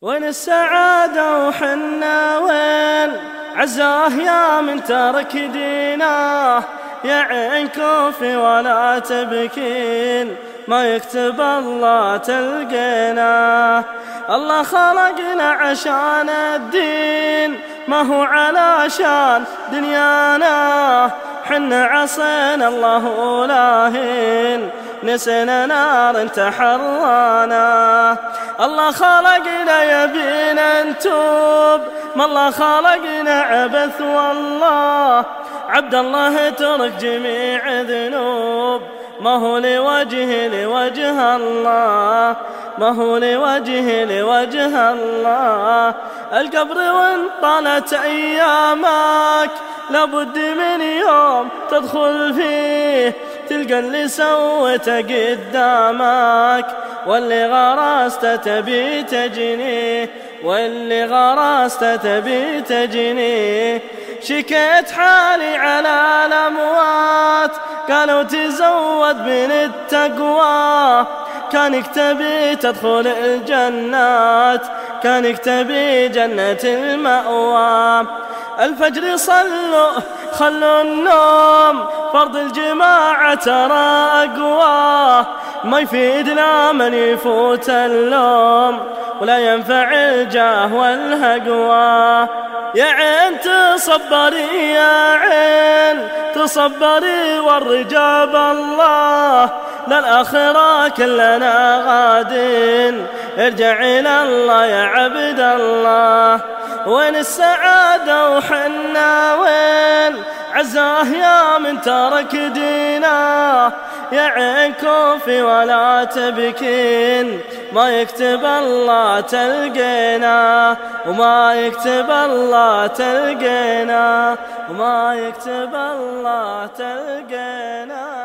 وين السعادة وحنا وين عزاه يا من ترك ديناه، يا عين كوفي ولا تبكين ما يكتب الله تلقيناه. الله خلقنا عشان الدين ما هو علشان دنيانا، حنا عصينا الله ولاهين نسينا نار تحرانا. الله خلقنا يبينا نتوب ما الله خلقنا عبث، والله عبد الله ترك جميع ذنوب ما هو لوجه الله، ما هو لوجه الله. القبر وان طالت أيامك لابد من يوم تدخل فيه تلقى اللي سويته قدامك، واللي غرست تبي تجنيه، واللي غرست تبي تجنيه. شكيت حالي على الأموات قالوا تزود من التقوى، كانك تبي تدخل الجنات، كانك تبي جنة المأوى. الفجر صلوا خلوا النوم فرض الجماعة ترى أقوى، ما يفيدنا من يفوت اللوم ولا ينفع الجاه والهقوى. يا عين تصبري يا عين تصبري والرجاب الله، للآخرة كلنا غادين ارجع إلى الله يا عبد الله. وين السعادة وحنا وين عزاه يا من ترك ديناه، يا عين كوفي ولا تبكين ما يكتب الله تلقينا، وما يكتب الله تلقينا، وما يكتب الله تلقينا.